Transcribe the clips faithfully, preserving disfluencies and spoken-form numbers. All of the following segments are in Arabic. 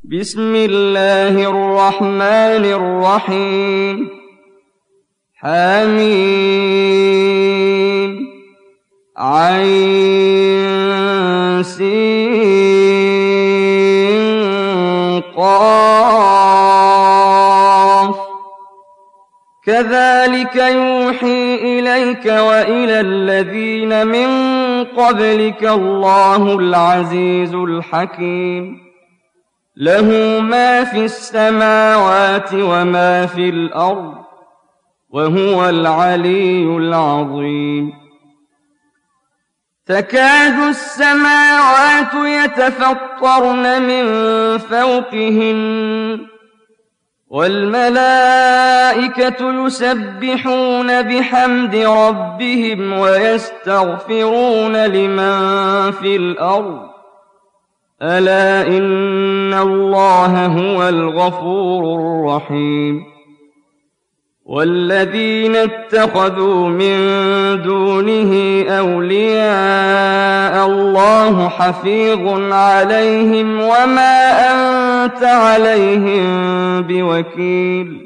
بسم الله الرحمن الرحيم حميم عين سين قاف كذلك يوحي إليك وإلى الذين من قبلك الله العزيز الحكيم له ما في السماوات وما في الأرض وهو العلي العظيم تكاد السماوات يتفطرن من فوقهن والملائكة يسبحون بحمد ربهم ويستغفرون لمن في الأرض ألا إن الله هو الغفور الرحيم والذين اتخذوا من دونه أولياء الله حفيظ عليهم وما أنت عليهم بوكيل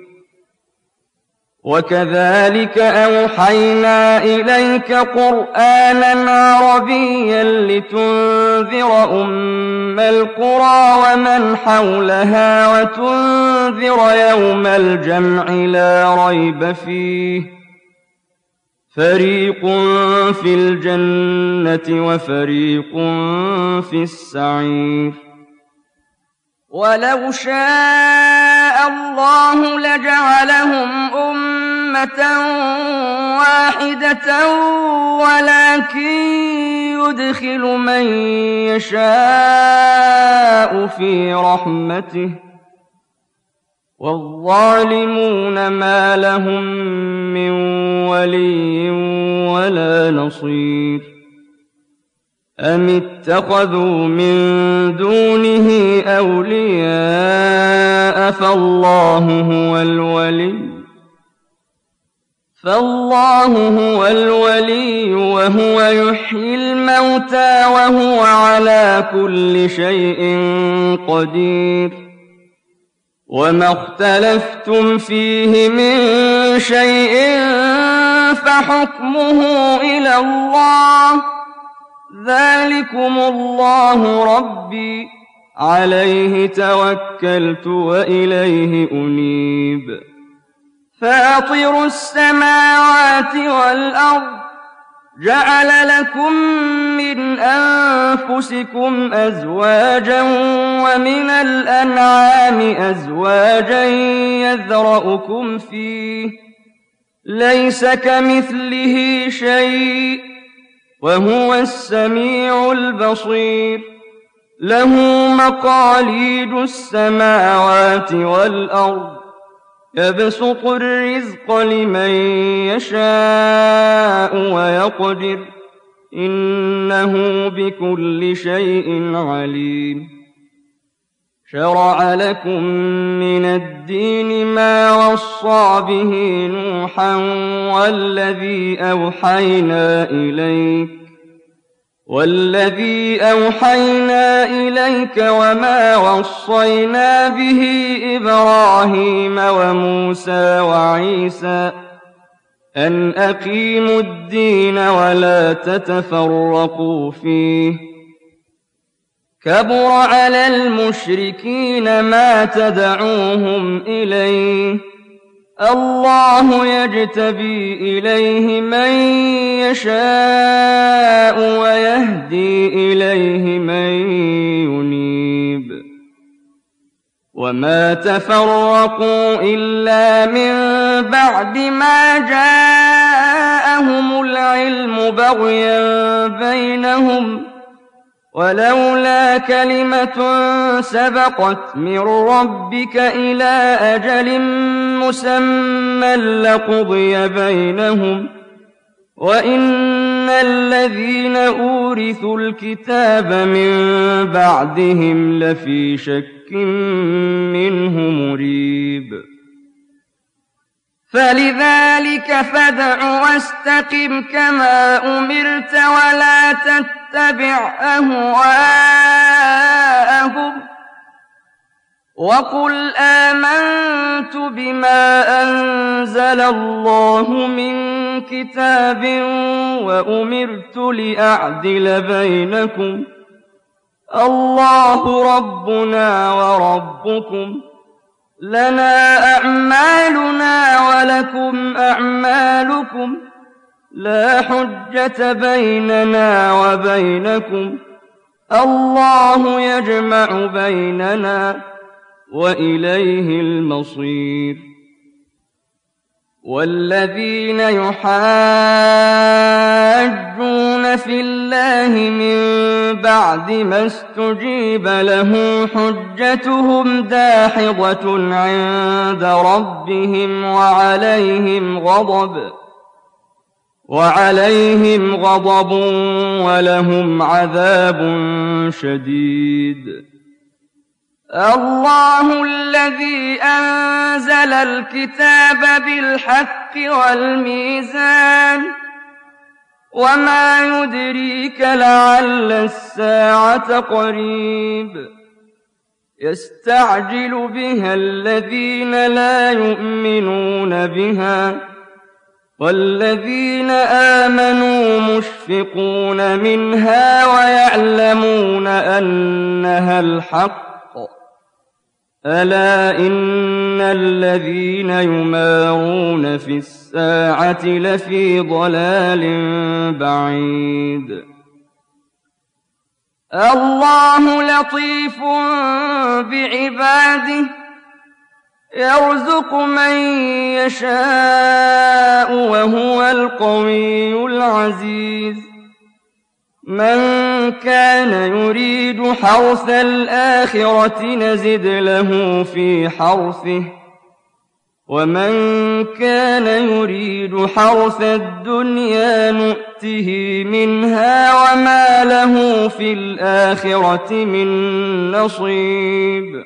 وكذلك أوحينا إليك قرآنا عربيا لتنذر أم القرى ومن حولها وتنذر يوم الجمع لا ريب فيه فريق في الجنة وفريق في السعير ولو شاء الله لجعلهم أمة واحدة ولكن يدخل من يشاء في رحمته والظالمون ما لهم من ولي ولا نصير أم اتخذوا من دونه أولياء فالله هو الولي فالله هو الولي وهو يحيي الموتى وهو على كل شيء قدير وما اختلفتم فيه من شيء فحكمه إلى الله ذلكم الله ربي عليه توكلت وإليه أنيب فاطر السماوات والأرض جعل لكم من أنفسكم أزواجا ومن الأنعام أزواجا يذرأكم فيه ليس كمثله شيء وهو السميع البصير له مقاليد السماوات والأرض يبسط الرزق لمن يشاء ويقدر إنه بكل شيء عليم شرع لكم من الدين ما وصى به نوحا والذي أوحينا إليك والذي أوحينا إليك وما وصينا به إبراهيم وموسى وعيسى أن أقيموا الدين ولا تتفرقوا فيه كبر على المشركين ما تدعوهم إليه الله يجتبي إليه من يشاء ويهدي إليه من ينيب وما تفرقوا إلا من بعد ما جاءهم العلم بغيا بينهم ولولا كلمة سبقت من ربك إلى أجل مسمى لقضي بينهم وإن الذين أورثوا الكتاب من بعدهم لفي شك منه مريب فلذلك فادع واستقم كما أمرت ولا تتبع أهواءهم وقل آمنت بما أنزل الله من كتاب وأمرت لأعدل بينكم الله ربنا وربكم لنا أعمالنا ولكم أعمالكم لا حجة بيننا وبينكم الله يجمع بيننا وإليه المصير والذين يحاجون في الله من بعد ما استجيب له حجتهم داحضة عند ربهم وعليهم غضب وعليهم غضب ولهم عذاب شديد الله الذي أنزل الكتاب بالحق والميزان وما يدريك لعل الساعة قريب يستعجل بها الذين لا يؤمنون بها والذين آمنوا مشفقون منها ويعلمون أنها الحق ألا إن الذين يمارون في الساعة لفي ضلال بعيد الله لطيف بعباده يرزق من يشاء وهو القوي العزيز من كان يريد حرث الآخرة نزد له في حرثه ومن كان يريد حرث الدنيا نؤته منها وما له في الآخرة من نصيب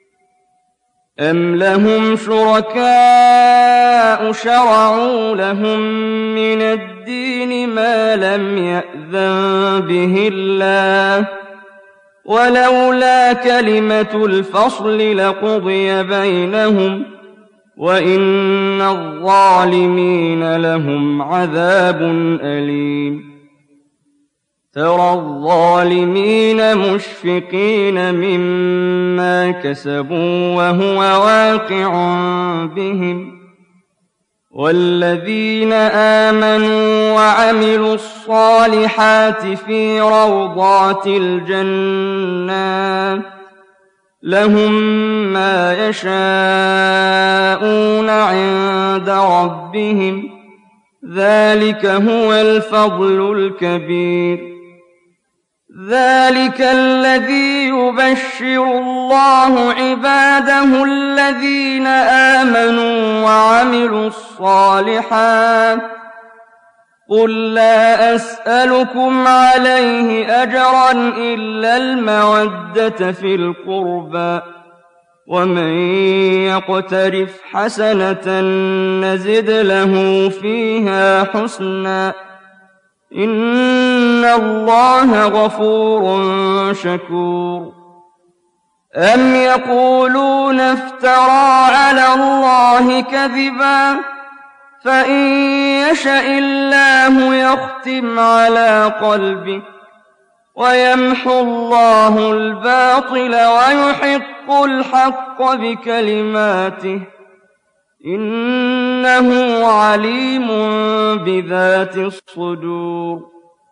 أم لهم شركاء شرعوا لهم من الدين ما لم يأذن به الله ولولا كلمة الفصل لقضي بينهم وإن الظالمين لهم عذاب أليم ترى الظالمين مشفقين مما كسبوا وهو واقع بهم والذين آمنوا وعملوا الصالحات في روضات الجنات لهم ما يشاءون عند ربهم ذلك هو الفضل الكبير ذلك الذي يبشر الله عباده الذين آمنوا وعملوا الصالحات قل لا أسألكم عليه أجرا إلا المودة في القربى ومن يقترف حسنة نزد له فيها حسنا إن الله غفور شكور أم يقولون افترى على الله كذبا فإن يشأ الله يختم على قلبك ويمحو الله الباطل ويحق الحق بكلماته إنه عليم بذات الصدور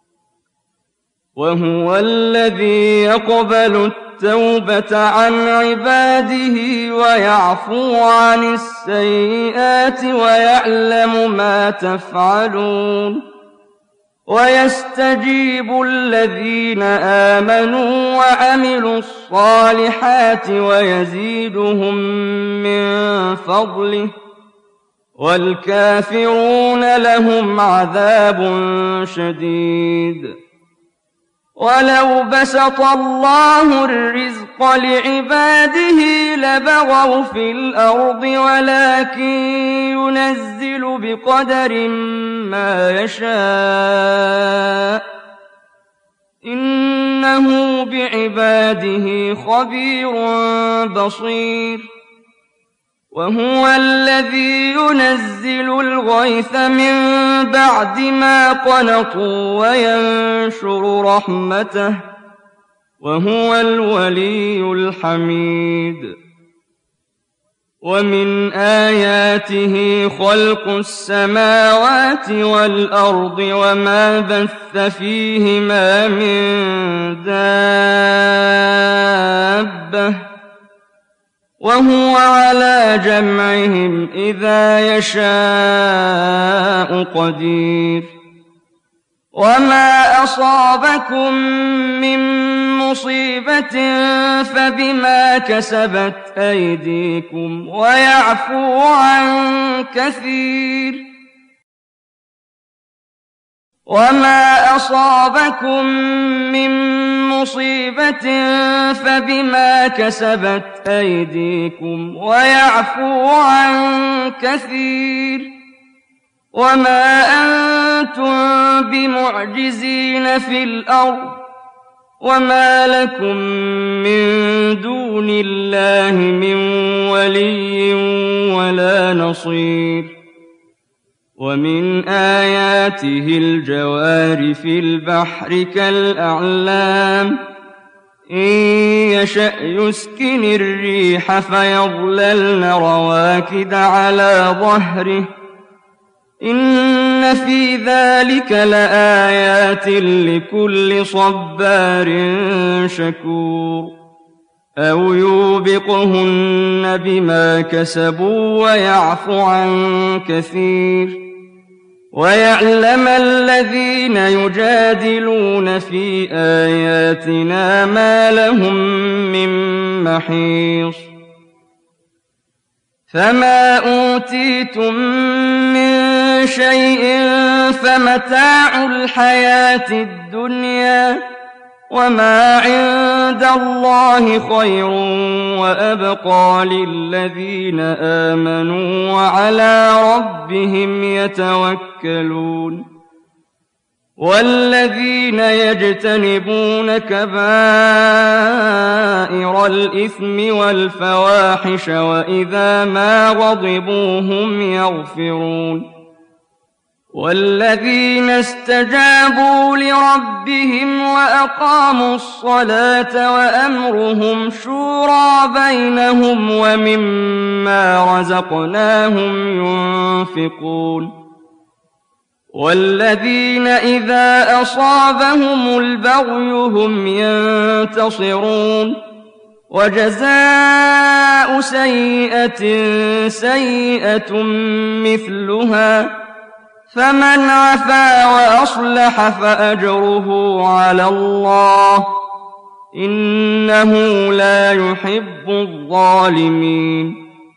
وهو الذي يقبل التوبة عن عباده ويعفو عن السيئات ويعلم ما تفعلون ويستجيب الذين آمنوا وعملوا الصالحات ويزيدهم من فضله والكافرون لهم عذاب شديد ولو بسط الله الرزق لعباده لبغوا في الأرض ولكن ينزل بقدر ما يشاء إنه بعباده خبير بصير وهو الذي ينزل الغيث من بعد ما قنطوا وينشر رحمته وهو الولي الحميد ومن آياته خلق السماوات والأرض وما بث فيهما من دابة وهو على جمعهم إذا يشاء قدير وما أصابكم من مصيبة فبما كسبت أيديكم ويعفو عن كثير وما أصابكم من مصيبة فبما كسبت أيديكم ويعفو عن كثير وما أنتم بمعجزين في الأرض وما لكم من دون الله من ولي ولا نصير ومن آياته الجوار في البحر كالأعلام إن يشأ يسكن الريح فيظللن رواكد على ظهره إن في ذلك لآيات لكل صبار شكور أو يوبقهن بما كسبوا ويعفو عن كثير ويعلم الذين يجادلون في آياتنا ما لهم من محيص فما أوتيتم من شيء فمتاع الحياة الدنيا وما عند الله خير وأبقى للذين آمنوا وعلى ربهم يتوكلون والذين يجتنبون كبائر الإثم والفواحش وإذا ما غضبوا هم يغفرون والذين استجابوا لربهم وأقاموا الصلاة وأمرهم شورى بينهم ومما رزقناهم ينفقون والذين إذا أصابهم البغي هم ينتصرون وجزاء سيئة سيئة مثلها فمن عفا وأصلح فأجره على الله إنه لا يحب الظالمين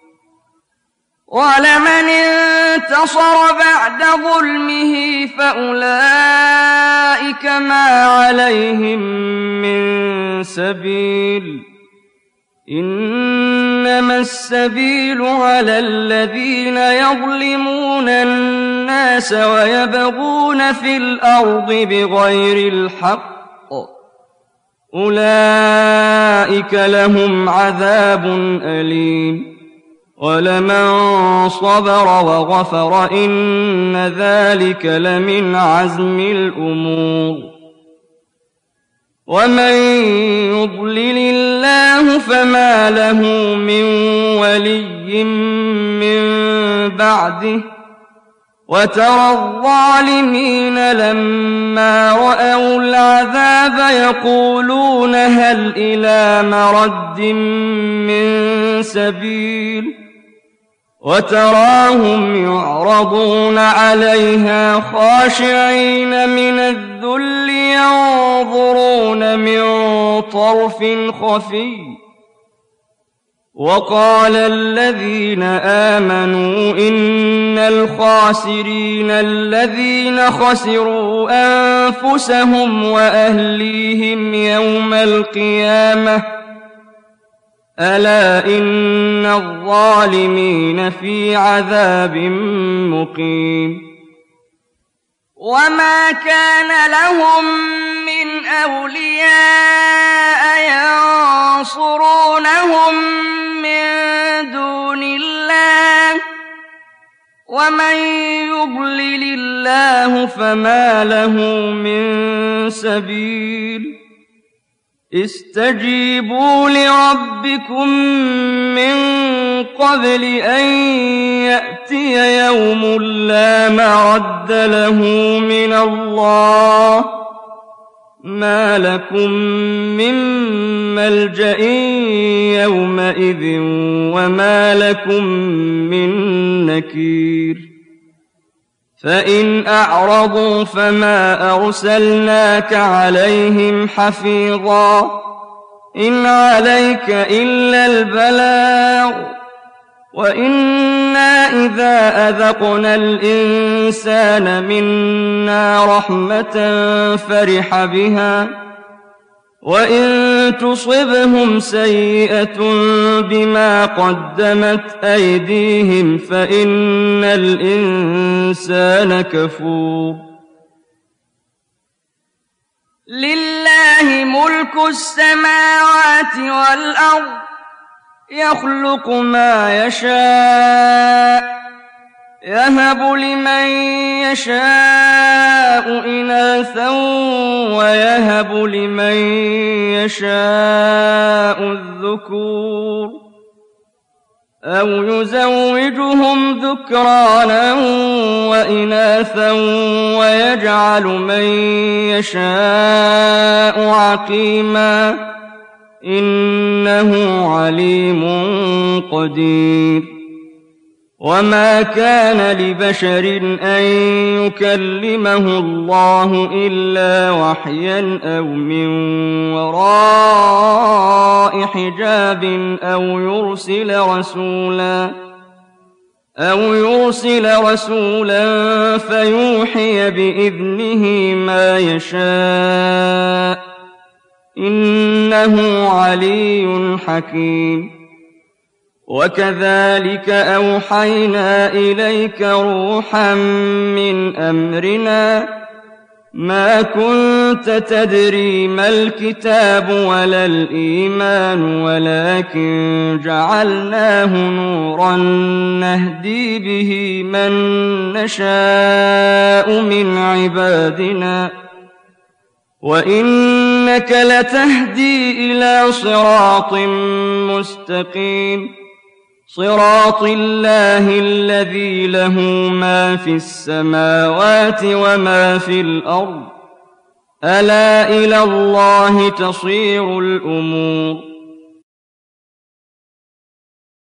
ولمن انتصر بعد ظلمه فأولئك ما عليهم من سبيل إنما السبيل على الذين يظلمون الناس ويبغون في الأرض بغير الحق أولئك لهم عذاب أليم ولمن صبر وغفر إن ذلك لمن عزم الأمور ومن يضلل الله فما له من ولي من بعده وترى الظالمين لما رأوا العذاب يقولون هل إلى مرد من سبيل وتراهم يعرضون عليها خاشعين من الذل ينظرون من طرف خفي وقال الذين آمنوا إن الخاسرين الذين خسروا أنفسهم وأهليهم يوم القيامة ألا إن الظالمين في عذاب مقيم وما كان لهم من أولياء ينصرونهم من دون الله ومن يضلل الله فما له من سبيل استجيبوا لربكم من قبل أن يأتي يوم لا مرد له من الله ما لكم من ملجأ يومئذ وما لكم من نكير فإن أعرضوا فما أرسلناك عليهم حفيظا إن عليك إلا البلاغ وإنا إذا أذقنا الإنسان منا رحمة فرح بها وإن تصبهم سيئة بما قدمت أيديهم فإن الإنسان كفور لله ملك السماوات والأرض يخلق ما يشاء يهب لمن يشاء إناثا ويهب لمن يشاء الذكور أو يزوجهم ذكرانا وإناثا ويجعل من يشاء عقيما إنه عليم قدير وما كان لبشر أن يكلمه الله إلا وحيا أو من وراء حجاب أو يرسل رسولا أو يرسل رسولا فيوحي بإذنه ما يشاء إنه علي حكيم وكذلك أوحينا إليك روحا من أمرنا ما كنت تدري ما الكتاب ولا الإيمان ولكن جعلناه نورا نهدي به من نشاء من عبادنا وإنك لتهدي إلى صراط مستقيم صراط الله الذي له ما في السماوات وما في الأرض ألا إلى الله تصير الأمور